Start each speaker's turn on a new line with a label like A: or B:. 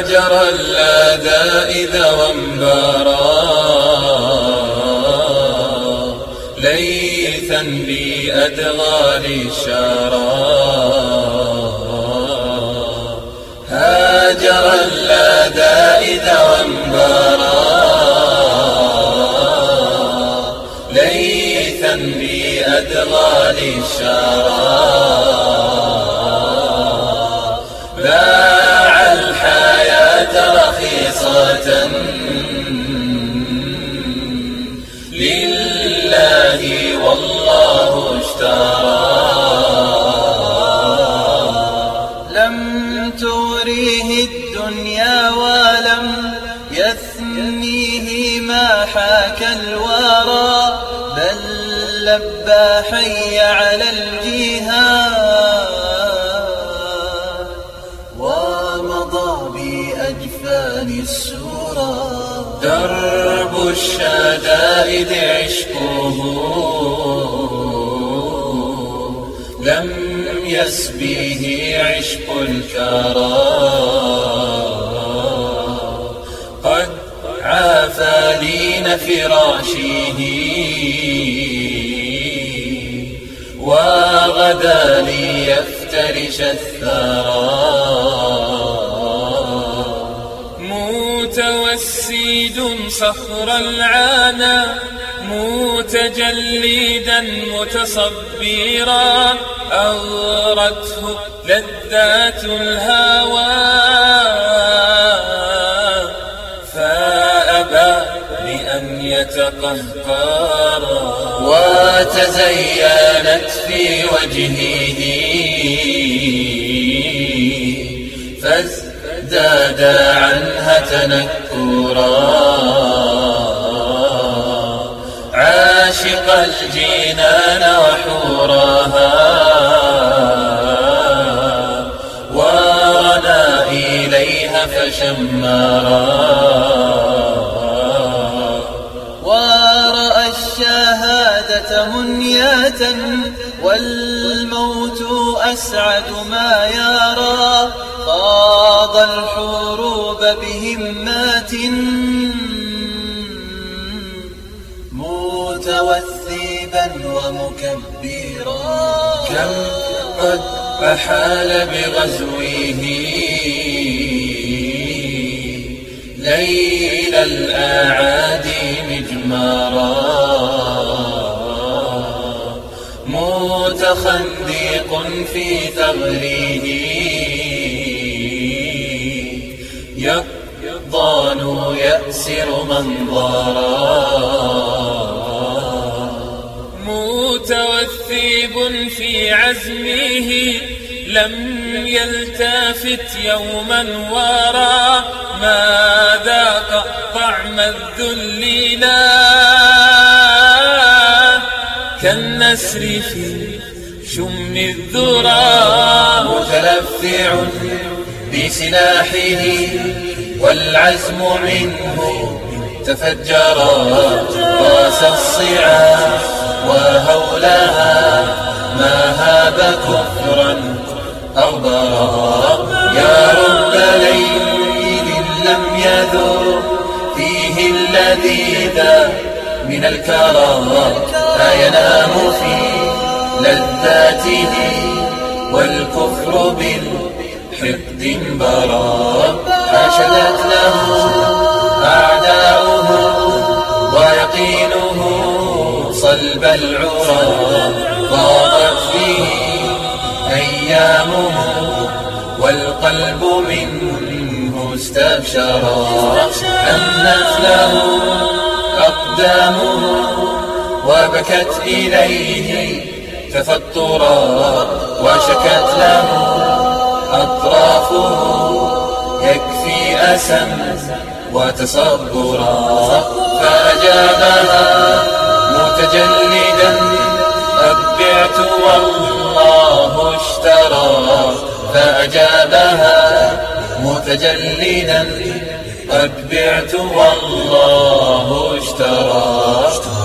A: هاجر اللذائذ وانبارا ليثا بأدغال الشارى. هاجر اللذائذ وانبارا ليثا بأدغال الشارى. باع الحياة رخيصة لله والله اشترى.
B: لم تغريه الدنيا ولم يثنيه ما حاك الورى، بل لبى حي على الجهاد ومضى بأجفان السورى.
A: درب الشدائد عشقه لم يسبيه عشق الكرى. قد عافى لين فراشه وغدا ليفترش الثرى. متوسد صخر العانى متجلدا متصبرا، أغرته لذات الهوى فأبى بأن يتقهقرا. وتزينت في وجهه فازداد عنها تنكرا. عاشق الجنان وحورها ورنا إليها فشمرا.
B: ورأى الشهادة منية والموت أسعد ما يرى. خاض الحروب بهمات متوثبا ومكبرا.
A: كم قد أحال بغزوه ليل الأعادي مجمارا. متخندق في ثغره يقضان يأسر منظرا. متوثب في عزمه لم يلتفت يوما ورا. ما ذاق طعم الذل لا كالنسر في شم الذرى. متلفع بسلاحه والعزم منه تفجرا. راس الصعاب وهولها ما هاب كفرا أغبرا. يا رب ليل لم يذوق فيه اللذيذ من الكرى. لا ينام في لذاته والكفر بالحقد انبرا. حشدت له أعداؤه ويقينه صلب العرى. ضاقت فيه أيامه والقلب منه استبشرا. أنت له أقدامه وبكت إليه تفطرا. وشكت له أطرافه يكفي أسا وتصبرا. فأجابها متجلدا قد بعت والله اشترى. فأجابها متجلدا قد بعت والله اشترى.